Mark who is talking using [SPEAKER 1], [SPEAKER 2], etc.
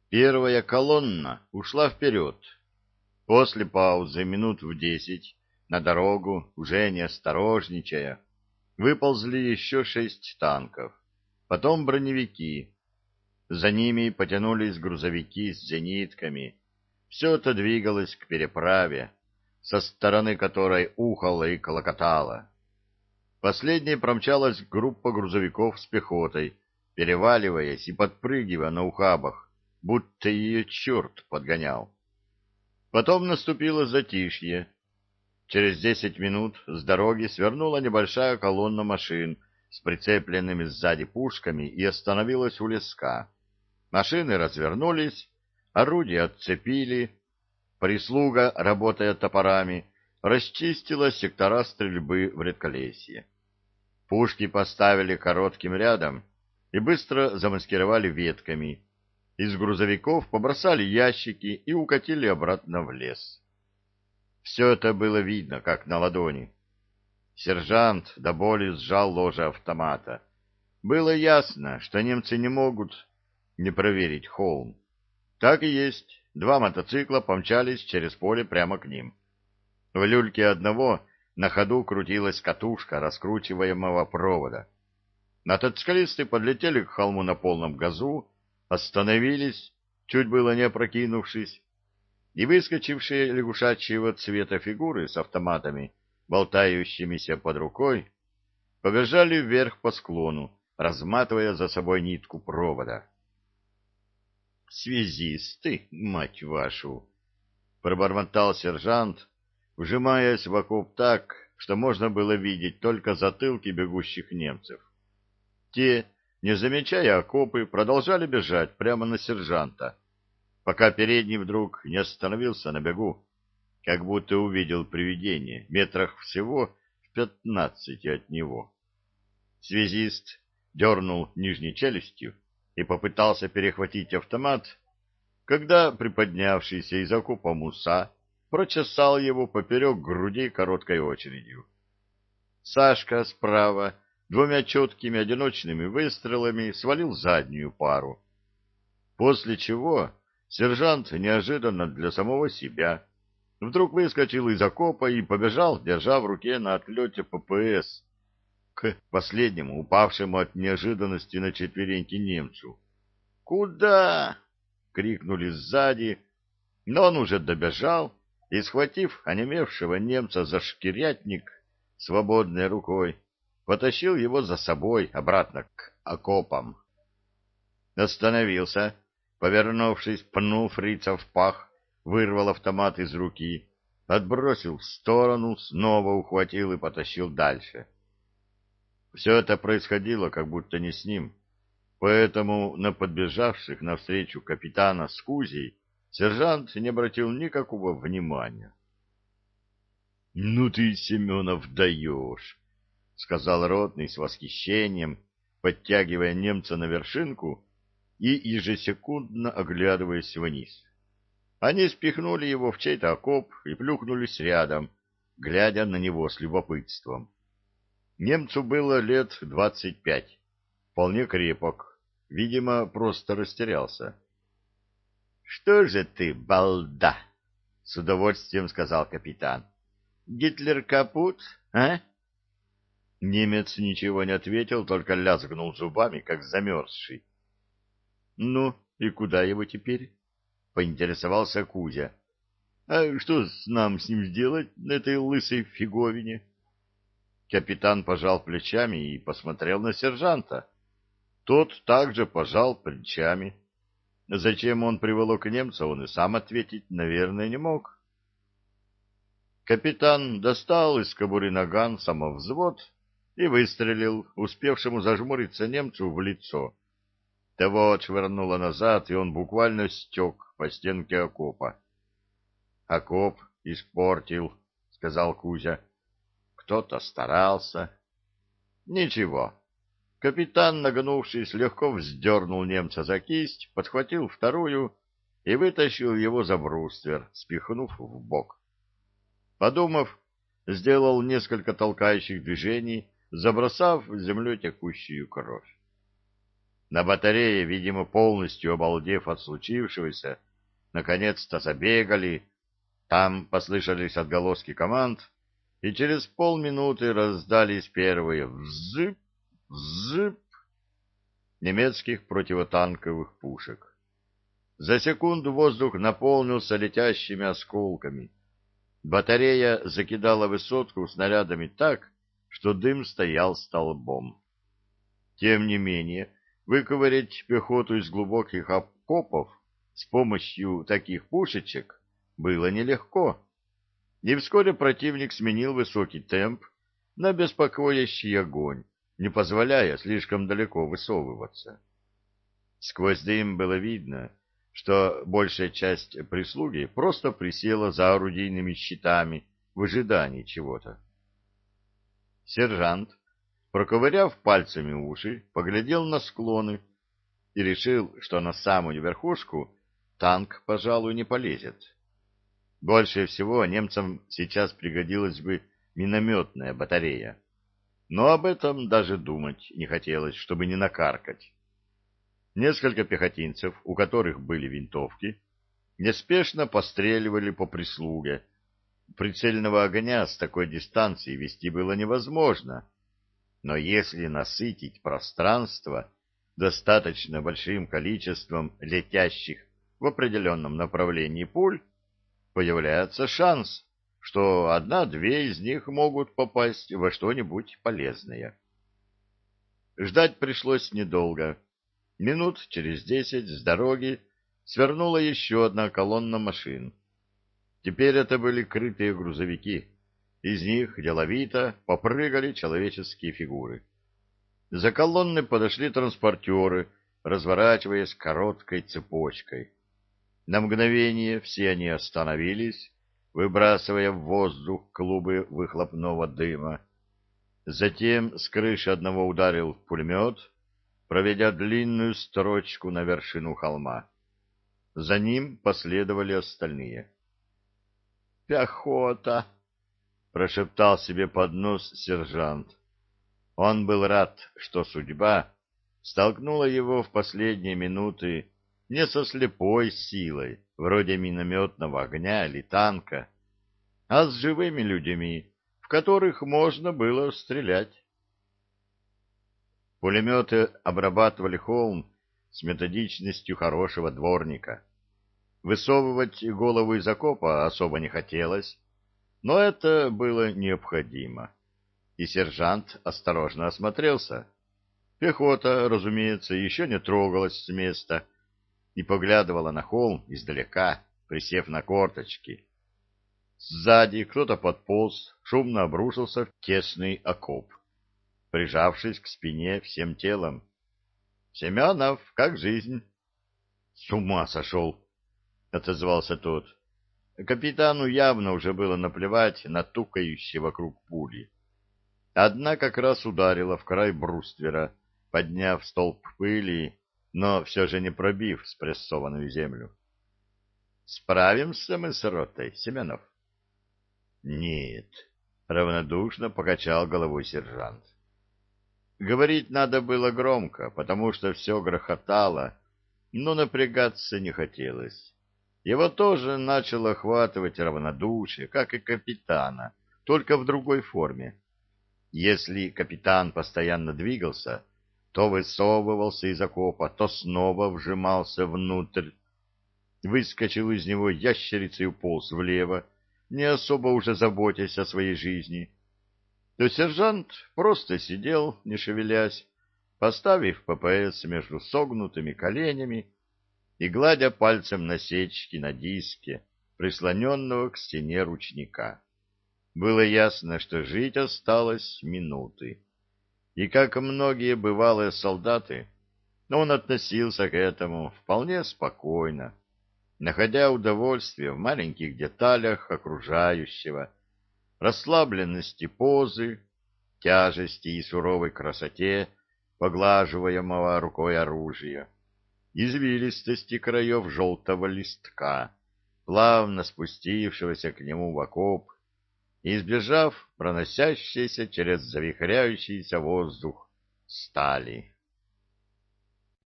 [SPEAKER 1] Первая колонна ушла вперед. После паузы минут в 10 на дорогу, уже не осторожничая, выползли еще 6 танков, потом броневики. За ними потянулись грузовики с зенитками. Все это двигалось к переправе, со стороны которой ухало и клокотало. Последней промчалась группа грузовиков с пехотой, переваливаясь и подпрыгивая на ухабах, будто ее черт подгонял. Потом наступило затишье. Через 10 минут с дороги свернула небольшая колонна машин с прицепленными сзади пушками и остановилась у леска. Машины развернулись, орудия отцепили, прислуга, работая топорами, расчистила сектора стрельбы в редколесье. Пушки поставили коротким рядом и быстро замаскировали ветками. Из грузовиков побросали ящики и укатили обратно в лес. Все это было видно, как на ладони. Сержант до боли сжал ложе автомата. Было ясно, что немцы не могут не проверить холм. Так и есть, 2 мотоцикла помчались через поле прямо к ним. В люльке одного на ходу крутилась катушка раскручиваемого провода. Мотоциклисты подлетели к холму на полном газу, остановились, чуть было не опрокинувшись, и выскочившие лягушачьего цвета фигуры с автоматами, болтающимися под рукой, побежали вверх по склону, разматывая за собой нитку провода. «Связисты, мать вашу!» — пробормотал сержант, вжимаясь в окоп так, что можно было видеть только затылки бегущих немцев. Те, не замечая окопы, продолжали бежать прямо на сержанта, пока передний вдруг не остановился на бегу, как будто увидел привидение, метрах всего в 15 от него. Связист дернул нижней челюстью и попытался перехватить автомат, когда приподнявшийся из окопа Муса прочесал его поперек груди короткой очередью. Сашка справа 2 четкими одиночными выстрелами свалил заднюю пару, после чего сержант неожиданно для самого себя вдруг выскочил из окопа и побежал, держа в руке на отлете ППС, к последнему упавшему от неожиданности на четвереньки немцу. «Куда?» — крикнули сзади, но он уже добежал и, схватив онемевшего немца за шкирятник свободной рукой, потащил его за собой обратно к окопам. Остановился, повернувшись, пнул фрица в пах, вырвал автомат из руки, отбросил в сторону, снова ухватил и потащил дальше. Все это происходило как будто не с ним, поэтому на подбежавших навстречу капитана с Кузей сержант не обратил никакого внимания. — Ну ты, Семенов, даешь! — сказал ротный с восхищением, подтягивая немца на вершинку и ежесекундно оглядываясь вниз. Они спихнули его в чей-то окоп и плюхнулись рядом, глядя на него с любопытством. Немцу было лет 25, вполне крепок, видимо, просто растерялся. — Что же ты, балда? — с удовольствием сказал капитан. — Гитлер капут, а? Немец ничего не ответил, только лязгнул зубами, как замерзший. — Ну, и куда его теперь? — поинтересовался Кузя. — А что нам с ним сделать на этой лысой фиговине? Капитан пожал плечами и посмотрел на сержанта. Тот также пожал плечами. Зачем он приволок немца, он и сам ответить, наверное, не мог. Капитан достал из кобуры наган самовзвод и выстрелил успевшему зажмуриться немцу в лицо. Того отшвырнуло назад, и он буквально стек по стенке окопа. — Окоп испортил, — сказал Кузя. — Кто-то старался. — Ничего. Капитан, нагнувшись, легко вздернул немца за кисть, подхватил вторую и вытащил его за бруствер, спихнув в бок. Подумав, сделал несколько толкающих движений, забросав землей текущую кровь. На батарее, видимо, полностью обалдев от случившегося, наконец-то забегали, там послышались отголоски команд, и через полминуты раздались первые взып, взып немецких противотанковых пушек. За секунду воздух наполнился летящими осколками. Батарея закидала высотку снарядами так, что дым стоял столбом. Тем не менее, выковырять пехоту из глубоких окопов с помощью таких пушечек было нелегко, и вскоре противник сменил высокий темп на беспокоящий огонь, не позволяя слишком далеко высовываться. Сквозь дым было видно, что большая часть прислуги просто присела за орудийными щитами в ожидании чего-то. Сержант, проковыряв пальцами уши, поглядел на склоны и решил, что на самую верхушку танк, пожалуй, не полезет. Больше всего немцам сейчас пригодилась бы минометная батарея, но об этом даже думать не хотелось, чтобы не накаркать. Несколько пехотинцев, у которых были винтовки, неспешно постреливали по прислуге. Прицельного огня с такой дистанции вести было невозможно, но если насытить пространство достаточно большим количеством летящих в определенном направлении пуль, появляется шанс, что одна-две из них могут попасть во что-нибудь полезное. Ждать пришлось недолго. Минут через 10 с дороги свернула еще одна колонна машин. Теперь это были крытые грузовики. Из них деловито попрыгали человеческие фигуры. За колонной подошли транспортеры, разворачиваясь короткой цепочкой. На мгновение все они остановились, выбрасывая в воздух клубы выхлопного дыма. Затем с крыши одного ударил пулемет, проведя длинную строчку на вершину холма. За ним последовали остальные. «Пехота!» — прошептал себе под нос сержант. Он был рад, что судьба столкнула его в последние минуты не со слепой силой, вроде минометного огня или танка, а с живыми людьми, в которых можно было стрелять. Пулеметы обрабатывали холм с методичностью хорошего дворника. Высовывать голову из окопа особо не хотелось, но это было необходимо. И сержант осторожно осмотрелся. Пехота, разумеется, еще не трогалась с места и поглядывала на холм издалека, присев на корточки. Сзади кто-то подполз, шумно обрушился в тесный окоп, прижавшись к спине всем телом. — Семенов, как жизнь? — С ума сошел! — отозвался тот. Капитану явно уже было наплевать на тукающие вокруг пули. Одна как раз ударила в край бруствера, подняв столб пыли, но все же не пробив спрессованную землю. — Справимся мы с ротой, Семенов? — Нет, — равнодушно покачал головой сержант. Говорить надо было громко, потому что все грохотало, но напрягаться не хотелось. Его тоже начало охватывать равнодушие, как и капитана, только в другой форме. Если капитан постоянно двигался, то высовывался из окопа, то снова вжимался внутрь, выскочил из него ящерицей и уполз влево, не особо уже заботясь о своей жизни, то сержант просто сидел, не шевелясь, поставив ППС между согнутыми коленями и гладя пальцем насечки на диске, прислоненного к стене ручника. Было ясно, что жить осталось минуты. И как многие бывалые солдаты, он относился к этому вполне спокойно, находя удовольствие в маленьких деталях окружающего, расслабленности позы, тяжести и суровой красоте поглаживаемого рукой оружия, извилистости краев желтого листка, плавно спустившегося к нему в окоп, и избежав проносящейся через завихряющийся воздух стали.